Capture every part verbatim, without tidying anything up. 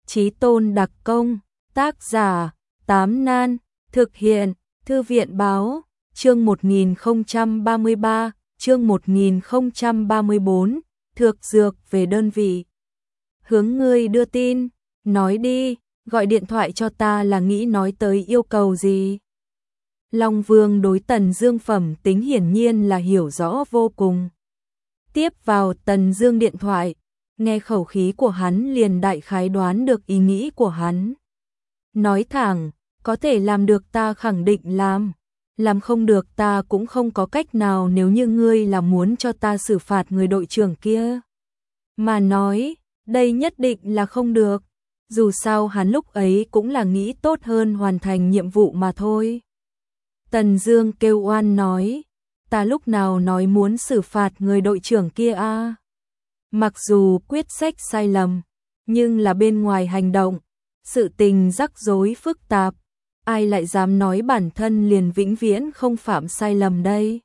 Chí tôn đặc công, tác giả, Tám Nan, thực hiện, Thư viện báo, chương một nghìn không trăm ba mươi ba, chương một nghìn không trăm ba mươi bốn, thược dược về đơn vị. Hướng ngươi đưa tin, nói đi, gọi điện thoại cho ta là nghĩ nói tới yêu cầu gì? Long Vương đối Tần Dương phẩm tính hiển nhiên là hiểu rõ vô cùng. Tiếp vào Tần Dương điện thoại, nghe khẩu khí của hắn liền đại khái đoán được ý nghĩ của hắn. Nói thẳng, có thể làm được ta khẳng định làm, làm không được ta cũng không có cách nào nếu như ngươi là muốn cho ta xử phạt người đội trưởng kia. Mà nói, đây nhất định là không được, dù sao hắn lúc ấy cũng là nghĩ tốt hơn hoàn thành nhiệm vụ mà thôi. Tần Dương kêu oan nói, ta lúc nào nói muốn xử phạt người đội trưởng kia a? À? Mặc dù quyết sách sai lầm, nhưng là bên ngoài hành động, sự tình rắc rối phức tạp, ai lại dám nói bản thân liền vĩnh viễn không phạm sai lầm đây?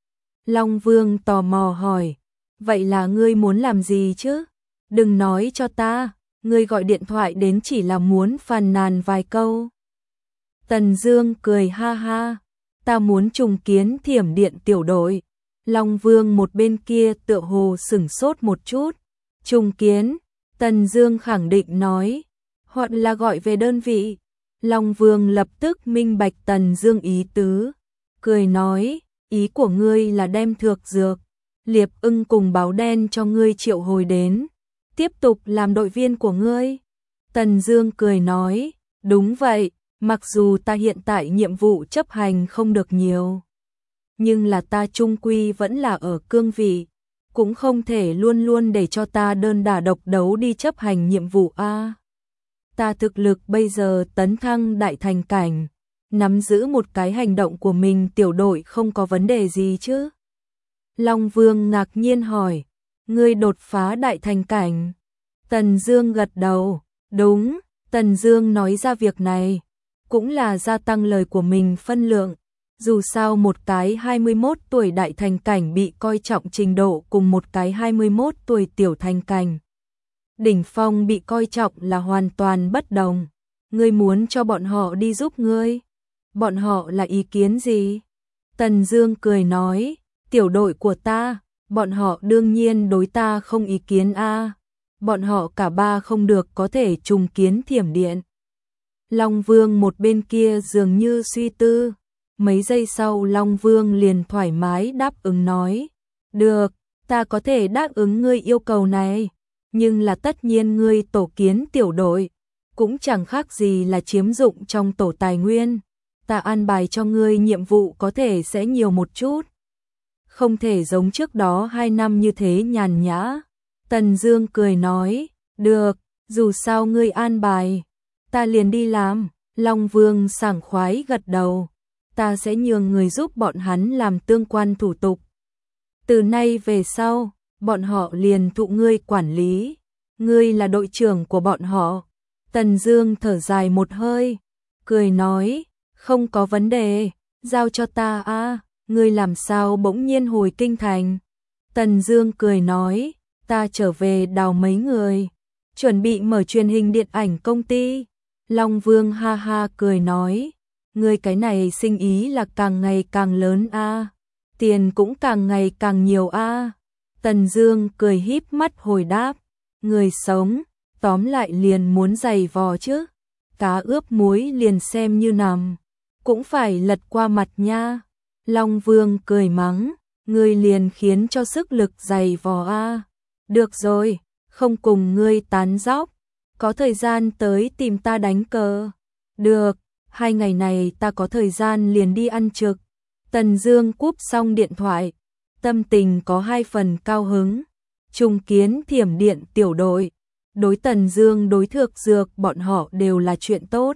Long Vương tò mò hỏi, vậy là ngươi muốn làm gì chứ? Đừng nói cho ta, ngươi gọi điện thoại đến chỉ là muốn phàn nàn vài câu. Tần Dương cười ha ha, ta muốn trùng kiến Thiểm Điện tiểu đội. Long Vương một bên kia tựa hồ sửng sốt một chút. Trùng kiến, Tần Dương khẳng định nói, hoặc là gọi về đơn vị. Long Vương lập tức minh bạch Tần Dương ý tứ, cười nói, ý của ngươi là đem thược dược, Liệp Ưng cùng Báo Đen cho ngươi triệu hồi đến, tiếp tục làm đội viên của ngươi. Tần Dương cười nói, đúng vậy, mặc dù ta hiện tại nhiệm vụ chấp hành không được nhiều, nhưng là ta chung quy vẫn là ở cương vị, cũng không thể luôn luôn để cho ta đơn đả độc đấu đi chấp hành nhiệm vụ a. Ta thực lực bây giờ tấn thăng đại thành cảnh, nắm giữ một cái hành động của mình tiểu đội không có vấn đề gì chứ? Long Vương ngạc nhiên hỏi, ngươi đột phá đại thành cảnh? Tần Dương gật đầu, đúng, Tần Dương nói ra việc này, cũng là gia tăng lời của mình phân lượng. Dù sao một cái hai mươi mốt tuổi đại thành cảnh bị coi trọng trình độ cùng một cái hai mươi mốt tuổi tiểu thành cảnh đỉnh phong bị coi trọng là hoàn toàn bất đồng. Ngươi muốn cho bọn họ đi giúp ngươi? Bọn họ là ý kiến gì? Tần Dương cười nói, tiểu đội của ta, bọn họ đương nhiên đối ta không ý kiến a. Bọn họ cả ba không được có thể trùng kiến Thiểm Điện. Long Vương một bên kia dường như suy tư, mấy giây sau Long Vương liền thoải mái đáp ứng nói, được, ta có thể đáp ứng ngươi yêu cầu này, nhưng là tất nhiên ngươi tổ kiến tiểu đội, cũng chẳng khác gì là chiếm dụng trong tổ tài nguyên, ta an bài cho ngươi nhiệm vụ có thể sẽ nhiều một chút. Không thể giống trước đó hai năm như thế nhàn nhã. Tần Dương cười nói, được, dù sao ngươi an bài, ta liền đi làm. Long Vương sảng khoái gật đầu, ta sẽ nhường người giúp bọn hắn làm tương quan thủ tục. Từ nay về sau, bọn họ liền thụ ngươi quản lý, ngươi là đội trưởng của bọn họ. Tần Dương thở dài một hơi, cười nói, không có vấn đề, giao cho ta a. À, ngươi làm sao bỗng nhiên hồi kinh thành? Tần Dương cười nói, ta trở về đào mấy người, chuẩn bị mở truyền hình điện ảnh công ty. Long Vương ha ha cười nói, ngươi cái này sinh ý là càng ngày càng lớn a, à, tiền cũng càng ngày càng nhiều a. À. Tần Dương cười híp mắt hồi đáp, người sống, tóm lại liền muốn giày vò chứ, cá ướp muối liền xem như nằm, cũng phải lật qua mặt nha. Long Vương cười mắng, ngươi liền khiến cho sức lực giày vò a. À. Được rồi, không cùng ngươi tán dóc, có thời gian tới tìm ta đánh cờ. Được, hai ngày này ta có thời gian liền đi ăn trực. Tần Dương cúp xong điện thoại, tâm tình có hai phần cao hứng. Trùng kiến Thiểm Điện tiểu đội, đối Tần Dương đối Thược Dược bọn họ đều là chuyện tốt.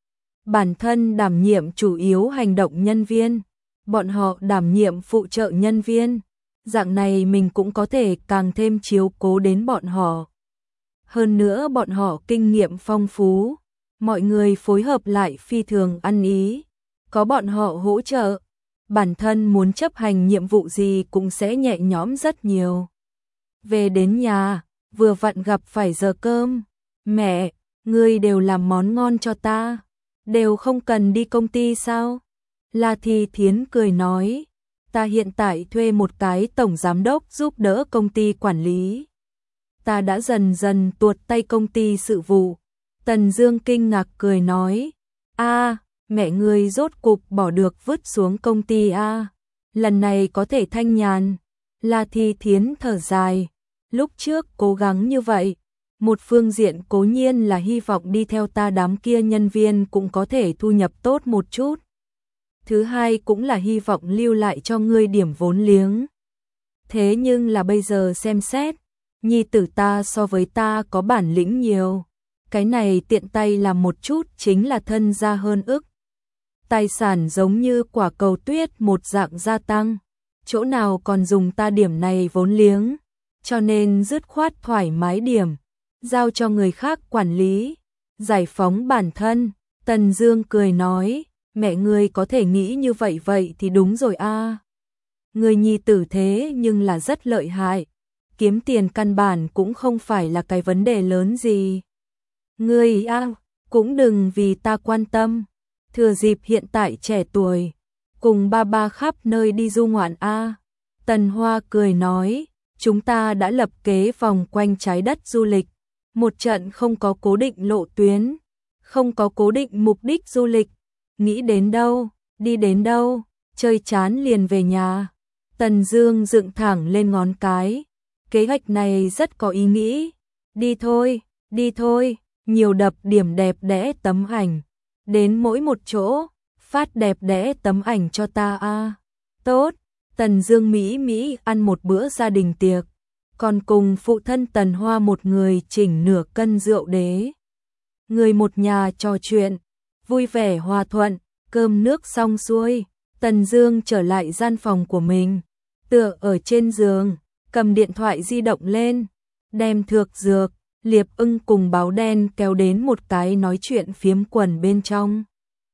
Bản thân đảm nhiệm chủ yếu hành động nhân viên, bọn họ đảm nhiệm phụ trợ nhân viên, dạng này mình cũng có thể càng thêm chiếu cố đến bọn họ. Hơn nữa bọn họ kinh nghiệm phong phú, mọi người phối hợp lại phi thường ăn ý, có bọn họ hỗ trợ, bản thân muốn chấp hành nhiệm vụ gì cũng sẽ nhẹ nhõm rất nhiều. Về đến nhà, vừa vặn gặp phải giờ cơm, mẹ, Ngươi đều làm món ngon cho ta, đều không cần đi công ty sao? La Thi Thiến cười nói, ta hiện tại thuê một cái tổng giám đốc giúp đỡ công ty quản lý. Ta đã dần dần tuột tay công ty sự vụ. Tần Dương kinh ngạc cười nói, a, mẹ ngươi rốt cục bỏ được vứt xuống công ty a, lần này có thể thanh nhàn. La Thi Thiến thở dài, lúc trước cố gắng như vậy, một phương diện cố nhiên là hy vọng đi theo ta đám kia nhân viên cũng có thể thu nhập tốt một chút. Thứ hai cũng là hy vọng lưu lại cho ngươi điểm vốn liếng. Thế nhưng là bây giờ xem xét, nhi tử ta so với ta có bản lĩnh nhiều. Cái này tiện tay làm một chút chính là thân gia hơn ức. Tài sản giống như quả cầu tuyết một dạng gia tăng. Chỗ nào còn dùng ta điểm này vốn liếng. Cho nên dứt khoát thoải mái điểm. Giao cho người khác quản lý. Giải phóng bản thân. Tần Dương cười nói, mẹ ngươi có thể nghĩ như vậy vậy thì đúng rồi a. Người nhi tử thế nhưng là rất lợi hại. Kiếm tiền căn bản cũng không phải là cái vấn đề lớn gì. Ngươi a, cũng đừng vì ta quan tâm. Thừa dịp hiện tại trẻ tuổi, cùng ba ba khắp nơi đi du ngoạn a. Tần Hoa cười nói, chúng ta đã lập kế vòng quanh trái đất du lịch. Một trận không có cố định lộ tuyến, không có cố định mục đích du lịch. Nghĩ đến đâu, đi đến đâu, chơi chán liền về nhà. Tần Dương dựng thẳng lên ngón cái. Kế hoạch này rất có ý nghĩ. Đi thôi, đi thôi, nhiều đập điểm đẹp đẽ tấm ảnh. Đến mỗi một chỗ, phát đẹp đẽ tấm ảnh cho ta a. Tốt, Tần Dương Mỹ Mỹ ăn một bữa gia đình tiệc. Còn cùng phụ thân Tần Hoa một người chỉnh nửa cân rượu đế. Người một nhà trò chuyện, vui vẻ hòa thuận, cơm nước xong xuôi. Tần Dương trở lại gian phòng của mình, tựa ở trên giường, cầm điện thoại di động lên, đem Thược Dược, Liệp Ưng cùng Báo Đen kéo đến một cái nói chuyện phiếm quần bên trong.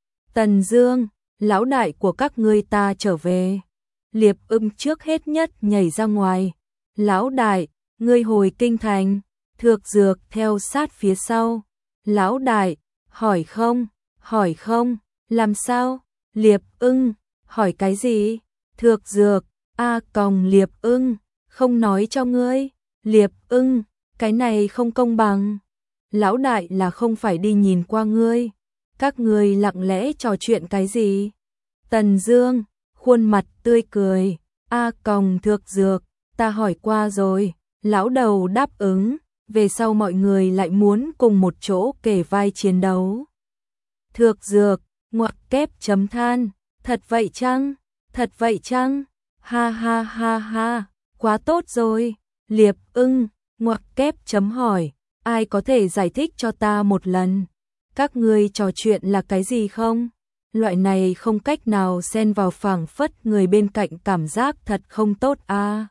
Tần Dương, lão đại của các ngươi ta trở về. Liệp Ưng trước hết nhất nhảy ra ngoài. Lão đại, ngươi hồi kinh thành. Thược Dược theo sát phía sau. Lão đại, hỏi không, hỏi không, làm sao? Liệp Ưng, hỏi cái gì? Thược Dược, a còng Liệp Ưng, không nói cho ngươi. Liệp Ưng, cái này không công bằng. Lão đại là không phải đi nhìn qua ngươi. Các ngươi lặng lẽ trò chuyện cái gì? Tần Dương, khuôn mặt tươi cười. A còng Thược Dược, ta hỏi qua rồi. Lão đầu đáp ứng, về sau mọi người lại muốn cùng một chỗ kề vai chiến đấu. Thược Dược, ngoặc kép chấm than. Thật vậy chăng? Thật vậy chăng? Ha ha ha ha, quá tốt rồi. Liệp Ưng, ngoặc kép chấm hỏi, ai có thể giải thích cho ta một lần? Các ngươi trò chuyện là cái gì không? Loại này không cách nào xen vào phảng phất người bên cạnh cảm giác thật không tốt a. À.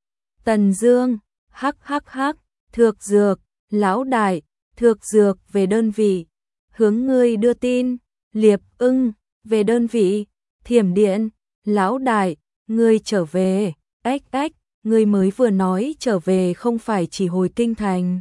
Tần Dương, hắc hắc hắc, Thược Dược, lão đại, Thược Dược về đơn vị, hướng ngươi đưa tin. Liệp Ưng, về đơn vị, Thiểm Điện, lão đại, ngươi trở về. Ếch ếch, ngươi mới vừa nói trở về không phải chỉ hồi kinh thành.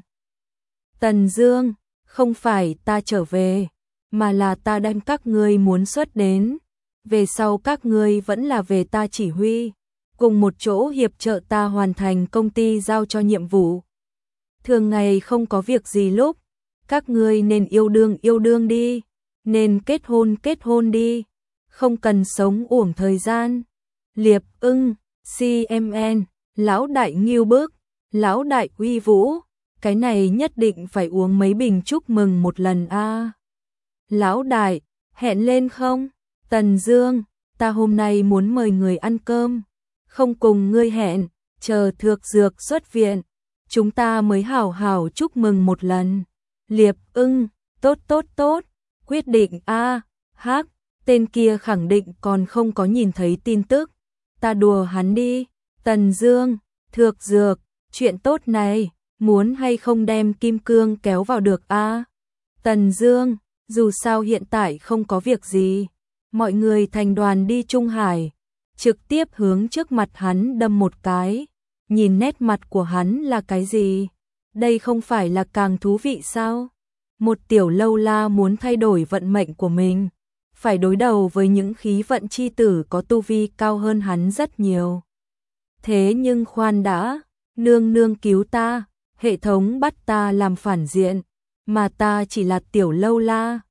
Tần Dương, không phải ta trở về, mà là ta đem các ngươi muốn xuất đến. Về sau các ngươi vẫn là về ta chỉ huy, cùng một chỗ hiệp trợ ta hoàn thành công ty giao cho nhiệm vụ. Thường ngày không có việc gì lúc, các ngươi nên yêu đương yêu đương đi, nên kết hôn kết hôn đi, không cần sống uổng thời gian. Liệp Ưng, xê em en, lão đại nghiêu bức, lão đại uy vũ, cái này nhất định phải uống mấy bình chúc mừng một lần a. À. Lão đại, hẹn lên không? Tần Dương, ta hôm nay muốn mời người ăn cơm, không cùng ngươi hẹn, chờ Thược Dược xuất viện, chúng ta mới hảo hảo chúc mừng một lần. Liệp Ưng, tốt tốt tốt, quyết định a. À. Hắc, tên kia khẳng định còn không có nhìn thấy tin tức, ta đùa hắn đi. Tần Dương, Thược Dược, chuyện tốt này, muốn hay không đem Kim Cương kéo vào được a? À? Tần Dương, dù sao hiện tại không có việc gì, mọi người thành đoàn đi Trung Hải, trực tiếp hướng trước mặt hắn đâm một cái, nhìn nét mặt của hắn là cái gì? Đây không phải là càng thú vị sao? Một tiểu lâu la muốn thay đổi vận mệnh của mình, phải đối đầu với những khí vận chi tử có tu vi cao hơn hắn rất nhiều. Thế nhưng khoan đã, nương nương cứu ta, hệ thống bắt ta làm phản diện, mà ta chỉ là tiểu lâu la,